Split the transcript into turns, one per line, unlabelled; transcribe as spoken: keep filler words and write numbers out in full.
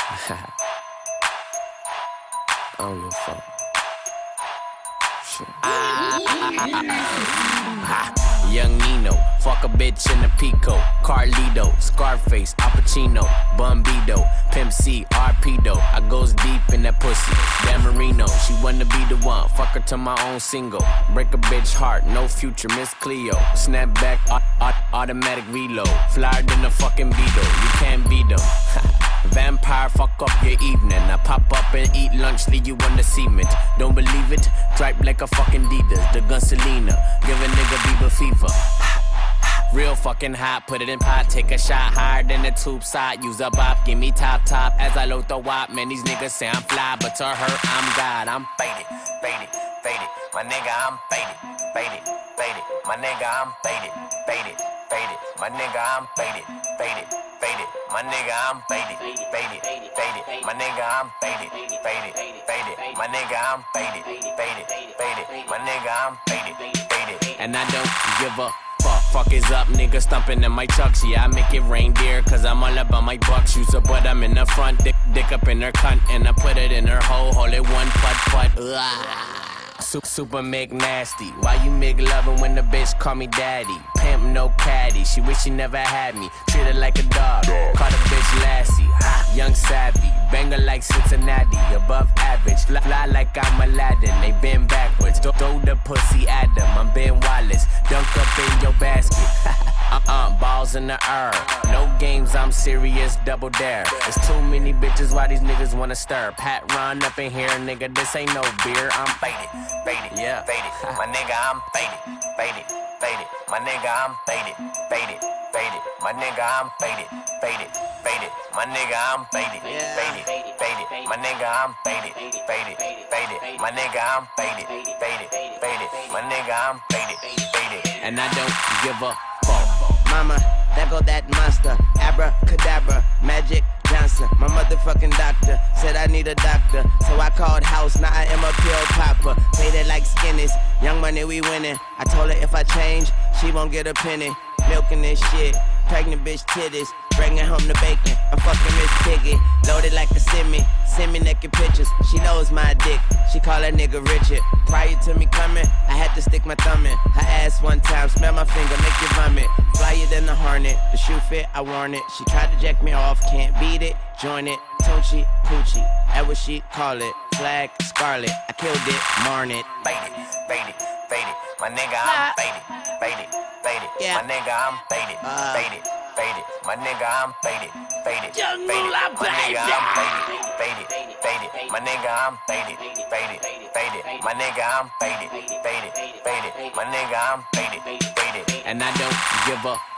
I don't give a fuck. Shit. Young Nino, fuck a bitch in a Pico, Carlito, Scarface, Al Pacino, Bumbido, Pimp C, Arpedo. I goes deep in that pussy. Dan Marino, she wanna be the one. Fuck her to my own single. Break a bitch heart, no future, Miss Cleo. Snap back, aut aut automatic reload. Flyer than a fucking Beetle, you can't beat them. Vampire, fuck up your evening. I pop up and eat lunch, leave you on the cement. Don't believe it? Dripe like a fucking Adidas. The gun Selena, give a nigga Bieber fever. Real fucking hot, put it in pot, take a shot higher than the tube side. Use a bop, give me top top as I load the wop. Man, these niggas say I'm fly, but to her, I'm God. I'm faded, faded, faded. My nigga, I'm faded, faded, faded. My nigga, I'm faded, faded, faded. My nigga, I'm faded, faded, faded. My nigga, I'm faded, faded, faded. My nigga, I'm faded, faded, faded. My nigga, I'm faded, faded, faded. My nigga, I'm faded, faded. And I don't give a fuck. Fuck is up, nigga stumping in my trucks. Yeah, I make it reindeer, cause I'm all about my bucks. Use a butt, I'm in the front, dick, dick up in her cunt. And I put it in her hole, hold it one putt, putt. Ugh. Super McNasty. Why you make loving when the bitch call me daddy? Pimp no caddy. She wish she never had me. Treat her like a dog. Call the bitch Lassie. Young savvy. Banger like Cincinnati. Above average. Fly, fly like I'm Aladdin. They bend backwards. Throw, throw the pussy at them. I'm Ben Wallace. Dunk up in your basket. Uh-uh. Balls in the air. No games, I'm serious. Double dare. There's too many bitches. Why these niggas wanna stir? Pat run up in here, nigga. This ain't no beer. I'm faded. Faded, yeah, faded. My nigga, I'm faded, faded, faded. My nigga, I'm faded, faded, faded. My nigga, I'm faded, faded, faded. My nigga, I'm faded, faded, faded. My nigga, I'm faded, faded, faded. My nigga, I'm faded, faded, faded. My nigga, I'm faded, faded. And I don't give a fuck.
Mama, there go that monster. Abracadabra, Magic Johnson. My motherfucking doctor said I need a doctor. So I called house, now I am a pill popper. Played it like skinnies, young money we winning. I told her if I change, she won't get a penny. Milking this shit, pregnant bitch titties. Bringing home the bacon, I'm fucking Miss Piggy. Loaded like a semi, send me naked pictures. She knows my dick, she call her nigga Richard. Prior to me coming, I had to stick my thumb in her ass one time, smell my finger, make you vomit. Flyer than the Hornet, the shoe fit, I worn it. She tried to jack me off, can't beat it, join it. Tunchi, Poochie, that what she call it. Flag, Scarlet, I killed it, marn it.
Faded, faded, faded. My nigga, I'm faded, faded, faded.
Yeah.
My nigga, I'm faded,
Uh.
faded, faded. My nigga, I'm faded, faded,
Young
faded.
Moolah,
My nigga,
baby.
I'm faded, faded, faded. My nigga, I'm faded, faded, faded. My nigga, I'm faded, faded, faded. My nigga, I'm faded, faded. And I don't give a